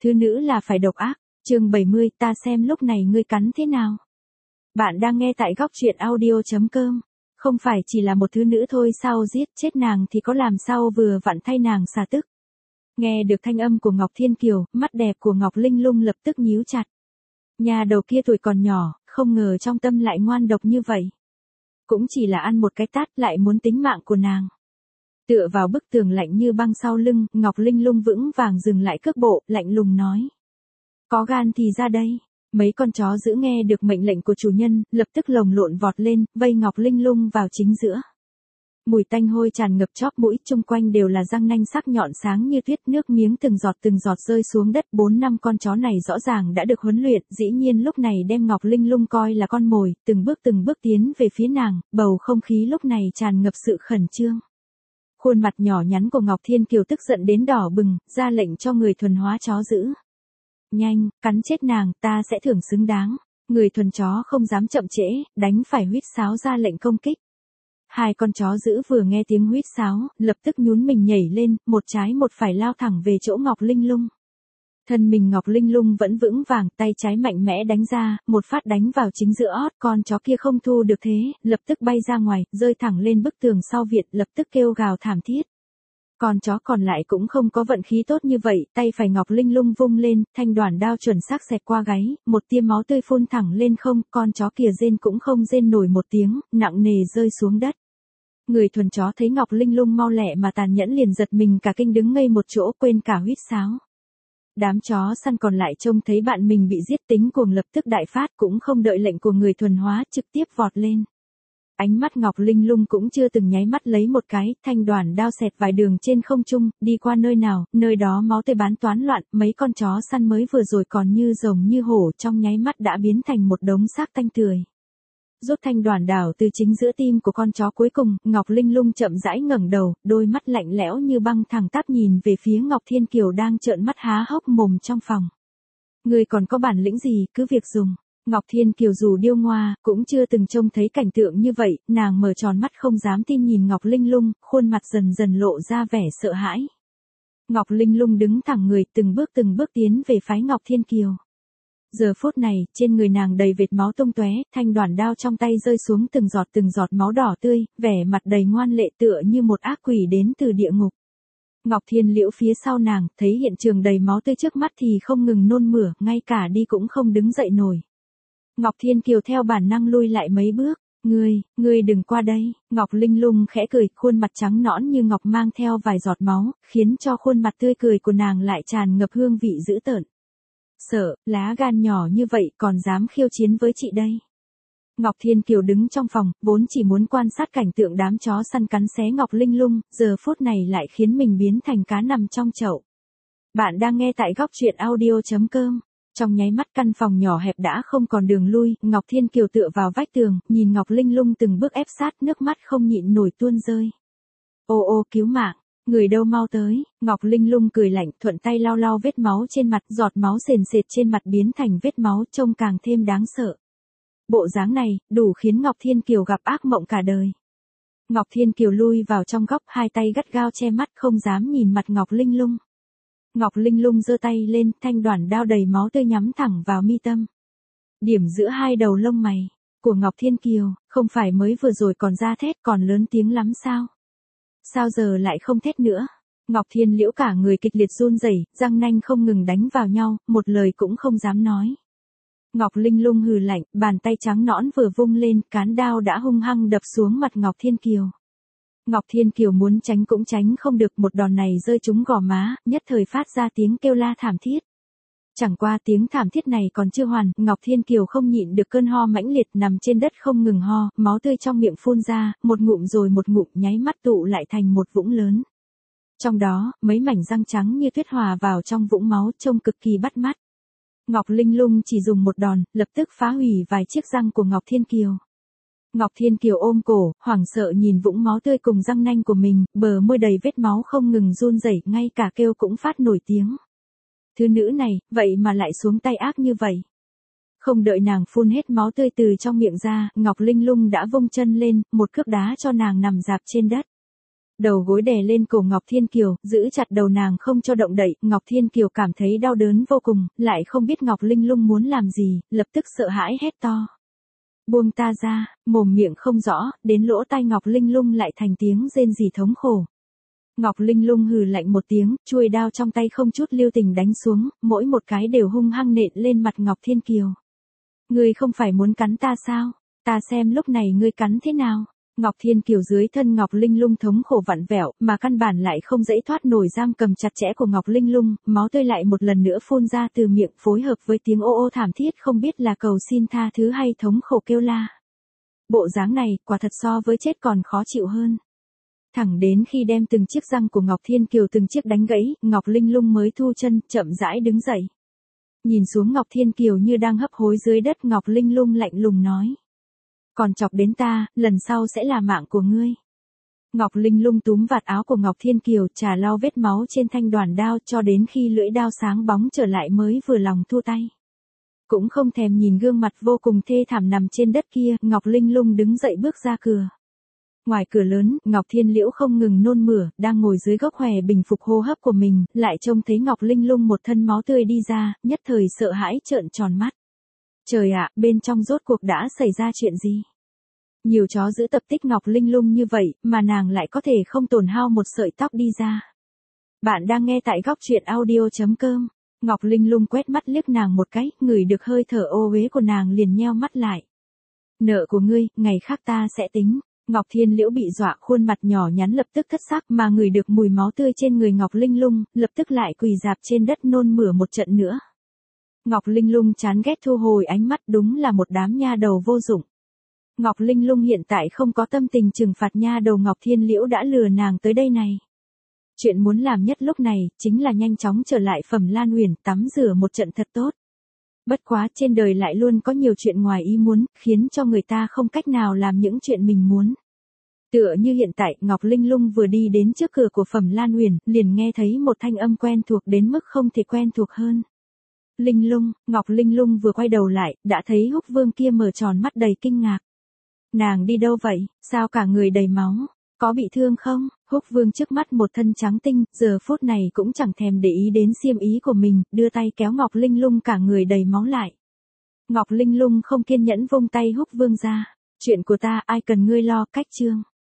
Thứ nữ là phải độc ác. Chương 70, ta xem lúc này ngươi cắn thế nào. Bạn đang nghe tại góc truyện audio.com. Không phải chỉ là một thứ nữ thôi sao, giết chết nàng thì có làm sao vừa vặn thay nàng xả tức. Nghe được thanh âm của Ngọc Thiên Kiều, mắt đẹp của Ngọc Linh Lung lập tức nhíu chặt. Nhà đầu kia tuổi còn nhỏ, không ngờ trong tâm lại ngoan độc như vậy. Cũng chỉ là ăn một cái tát lại muốn tính mạng của nàng. Tựa vào bức tường lạnh như băng sau lưng, Ngọc Linh Lung vững vàng dừng lại cước bộ, lạnh lùng nói. Có gan thì ra đây. Mấy con chó giữ nghe được mệnh lệnh của chủ nhân, lập tức lồng lộn vọt lên, vây Ngọc Linh Lung vào chính giữa. Mùi tanh hôi tràn ngập chóp mũi, chung quanh đều là răng nanh sắc nhọn sáng như tuyết, nước miếng từng giọt rơi xuống đất. 4-5 con chó này rõ ràng đã được huấn luyện, dĩ nhiên lúc này đem Ngọc Linh Lung coi là con mồi, từng bước tiến về phía nàng, bầu không khí lúc này tràn ngập sự khẩn trương. Khuôn mặt nhỏ nhắn của Ngọc Thiên Kiều tức giận đến đỏ bừng, ra lệnh cho người thuần hóa chó giữ. Nhanh, cắn chết nàng, ta sẽ thưởng xứng đáng. Người thuần chó không dám chậm trễ, đánh phải huýt sáo ra lệnh công kích. Hai con chó giữ vừa nghe tiếng huýt sáo, lập tức nhún mình nhảy lên, một trái một phải lao thẳng về chỗ Ngọc Linh Lung. Thân mình Ngọc Linh Lung vẫn vững vàng, tay trái mạnh mẽ đánh ra, một phát đánh vào chính giữa ót, con chó kia không thu được thế, lập tức bay ra ngoài, rơi thẳng lên bức tường sau viện, lập tức kêu gào thảm thiết. Con chó còn lại cũng không có vận khí tốt như vậy, tay phải Ngọc Linh Lung vung lên, thanh đoản đao chuẩn xác xẹt qua gáy, một tia máu tươi phun thẳng lên không, con chó kia rên cũng không rên nổi một tiếng, nặng nề rơi xuống đất. Người thuần chó thấy Ngọc Linh Lung mau lẹ mà tàn nhẫn liền giật mình cả kinh đứng ngây một chỗ, quên cả huýt sáo. Đám chó săn còn lại trông thấy bạn mình bị giết tính cuồng lập tức đại phát, cũng không đợi lệnh của người thuần hóa, trực tiếp vọt lên. Ánh mắt Ngọc Linh Lung cũng chưa từng nháy mắt lấy một cái, thanh đoản đao xẹt vài đường trên không trung, đi qua nơi nào, nơi đó máu tươi bắn toán loạn, mấy con chó săn mới vừa rồi còn như rồng như hổ trong nháy mắt đã biến thành một đống xác tanh tươi. Rút thanh đoản đảo từ chính giữa tim của con chó cuối cùng, Ngọc Linh Lung chậm rãi ngẩng đầu, đôi mắt lạnh lẽo như băng thẳng tắp nhìn về phía Ngọc Thiên Kiều đang trợn mắt há hốc mồm trong phòng. Người còn có bản lĩnh gì, cứ việc dùng. Ngọc Thiên Kiều dù điêu ngoa, cũng chưa từng trông thấy cảnh tượng như vậy, nàng mở tròn mắt không dám tin nhìn Ngọc Linh Lung, khuôn mặt dần dần lộ ra vẻ sợ hãi. Ngọc Linh Lung đứng thẳng người, từng bước tiến về phái Ngọc Thiên Kiều. Giờ phút này, trên người nàng đầy vệt máu tung tóe, thanh đoản đao trong tay rơi xuống từng giọt máu đỏ tươi, vẻ mặt đầy ngoan lệ tựa như một ác quỷ đến từ địa ngục. Ngọc Thiên Liễu phía sau nàng, thấy hiện trường đầy máu tươi trước mắt thì không ngừng nôn mửa, ngay cả đi cũng không đứng dậy nổi. Ngọc Thiên Kiều theo bản năng lui lại mấy bước. Ngươi đừng qua đây. Ngọc Linh Lung khẽ cười, khuôn mặt trắng nõn như ngọc mang theo vài giọt máu, khiến cho khuôn mặt tươi cười của nàng lại tràn ngập hương vị dữ tợn. Sợ, lá gan nhỏ như vậy còn dám khiêu chiến với chị đây. Ngọc Thiên Kiều đứng trong phòng, vốn chỉ muốn quan sát cảnh tượng đám chó săn cắn xé Ngọc Linh Lung, giờ phút này lại khiến mình biến thành cá nằm trong chậu. Bạn đang nghe tại góc truyện audio.com. Trong nháy mắt căn phòng nhỏ hẹp đã không còn đường lui, Ngọc Thiên Kiều tựa vào vách tường, nhìn Ngọc Linh Lung từng bước ép sát, nước mắt không nhịn nổi tuôn rơi. Ô cứu mạng, người đâu mau tới. Ngọc Linh Lung cười lạnh, thuận tay lau vết máu trên mặt, giọt máu sền sệt trên mặt biến thành vết máu, trông càng thêm đáng sợ. Bộ dáng này, đủ khiến Ngọc Thiên Kiều gặp ác mộng cả đời. Ngọc Thiên Kiều lui vào trong góc, hai tay gắt gao che mắt không dám nhìn mặt Ngọc Linh Lung. Ngọc Linh Lung giơ tay lên, thanh đoản đao đầy máu tươi nhắm thẳng vào mi tâm. Điểm giữa hai đầu lông mày của Ngọc Thiên Kiều, không phải mới vừa rồi còn ra thét còn lớn tiếng lắm sao? Sao giờ lại không thét nữa? Ngọc Thiên Liễu cả người kịch liệt run rẩy, răng nanh không ngừng đánh vào nhau, một lời cũng không dám nói. Ngọc Linh Lung hừ lạnh, bàn tay trắng nõn vừa vung lên, cán đao đã hung hăng đập xuống mặt Ngọc Thiên Kiều. Ngọc Thiên Kiều muốn tránh cũng tránh không được, một đòn này rơi trúng gò má, nhất thời phát ra tiếng kêu la thảm thiết. Chẳng qua tiếng thảm thiết này còn chưa hoàn, Ngọc Thiên Kiều không nhịn được cơn ho mãnh liệt, nằm trên đất không ngừng ho, máu tươi trong miệng phun ra, một ngụm rồi một ngụm, nháy mắt tụ lại thành một vũng lớn. Trong đó, mấy mảnh răng trắng như tuyết hòa vào trong vũng máu, trông cực kỳ bắt mắt. Ngọc Linh Lung chỉ dùng một đòn, lập tức phá hủy vài chiếc răng của Ngọc Thiên Kiều. Ngọc Thiên Kiều ôm cổ, hoảng sợ nhìn vũng máu tươi cùng răng nanh của mình, bờ môi đầy vết máu không ngừng run rẩy, ngay cả kêu cũng phát nổi tiếng. Thứ nữ này, vậy mà lại xuống tay ác như vậy. Không đợi nàng phun hết máu tươi từ trong miệng ra, Ngọc Linh Lung đã vung chân lên, một cước đá cho nàng nằm rạp trên đất. Đầu gối đè lên cổ Ngọc Thiên Kiều, giữ chặt đầu nàng không cho động đậy, Ngọc Thiên Kiều cảm thấy đau đớn vô cùng, lại không biết Ngọc Linh Lung muốn làm gì, lập tức sợ hãi hét to. Buông ta ra, mồm miệng không rõ, đến lỗ tai Ngọc Linh Lung lại thành tiếng rên rỉ thống khổ. Ngọc Linh Lung hừ lạnh một tiếng, chuôi đao trong tay không chút lưu tình đánh xuống, mỗi một cái đều hung hăng nện lên mặt Ngọc Thiên Kiều. Ngươi không phải muốn cắn ta sao? Ta xem lúc này ngươi cắn thế nào? Ngọc Thiên Kiều dưới thân Ngọc Linh Lung thống khổ vặn vẹo, mà căn bản lại không dễ thoát nổi giam cầm chặt chẽ của Ngọc Linh Lung, máu tươi lại một lần nữa phun ra từ miệng phối hợp với tiếng ô ô thảm thiết không biết là cầu xin tha thứ hay thống khổ kêu la. Bộ dáng này, quả thật so với chết còn khó chịu hơn. Thẳng đến khi đem từng chiếc răng của Ngọc Thiên Kiều từng chiếc đánh gãy, Ngọc Linh Lung mới thu chân, chậm rãi đứng dậy. Nhìn xuống Ngọc Thiên Kiều như đang hấp hối dưới đất, Ngọc Linh Lung lạnh lùng nói. Còn chọc đến ta, lần sau sẽ là mạng của ngươi. Ngọc Linh Lung túm vạt áo của Ngọc Thiên Kiều, chà lau vết máu trên thanh đoản đao cho đến khi lưỡi đao sáng bóng trở lại mới vừa lòng thu tay. Cũng không thèm nhìn gương mặt vô cùng thê thảm nằm trên đất kia, Ngọc Linh Lung đứng dậy bước ra cửa. Ngoài cửa lớn, Ngọc Thiên Liễu không ngừng nôn mửa, đang ngồi dưới gốc hòe bình phục hô hấp của mình, lại trông thấy Ngọc Linh Lung một thân máu tươi đi ra, nhất thời sợ hãi trợn tròn mắt. Trời ạ, bên trong rốt cuộc đã xảy ra chuyện gì? Nhiều chó giữ tập tích Ngọc Linh Lung như vậy, mà nàng lại có thể không tổn hao một sợi tóc đi ra. Bạn đang nghe tại góc truyện audio.com. Ngọc Linh Lung quét mắt liếc nàng một cái, ngửi được hơi thở ô uế của nàng liền nheo mắt lại. Nợ của ngươi, ngày khác ta sẽ tính. Ngọc Thiên Liễu bị dọa, khuôn mặt nhỏ nhắn lập tức thất sắc, mà ngửi được mùi máu tươi trên người Ngọc Linh Lung, lập tức lại quỳ rạp trên đất nôn mửa một trận nữa. Ngọc Linh Lung chán ghét thu hồi ánh mắt, đúng là một đám nha đầu vô dụng. Ngọc Linh Lung hiện tại không có tâm tình trừng phạt nha đầu Ngọc Thiên Liễu đã lừa nàng tới đây này. Chuyện muốn làm nhất lúc này, chính là nhanh chóng trở lại Phẩm Lan Huyền, tắm rửa một trận thật tốt. Bất quá trên đời lại luôn có nhiều chuyện ngoài ý muốn, khiến cho người ta không cách nào làm những chuyện mình muốn. Tựa như hiện tại, Ngọc Linh Lung vừa đi đến trước cửa của Phẩm Lan Huyền, liền nghe thấy một thanh âm quen thuộc đến mức không thể quen thuộc hơn. Linh Lung, Ngọc Linh Lung vừa quay đầu lại, đã thấy Húc Vương kia mở tròn mắt đầy kinh ngạc. Nàng đi đâu vậy, sao cả người đầy máu, có bị thương không? Húc Vương trước mắt một thân trắng tinh, giờ phút này cũng chẳng thèm để ý đến xiêm ý của mình, đưa tay kéo Ngọc Linh Lung cả người đầy máu lại. Ngọc Linh Lung không kiên nhẫn vung tay Húc Vương ra. Chuyện của ta ai cần ngươi lo, cách chương.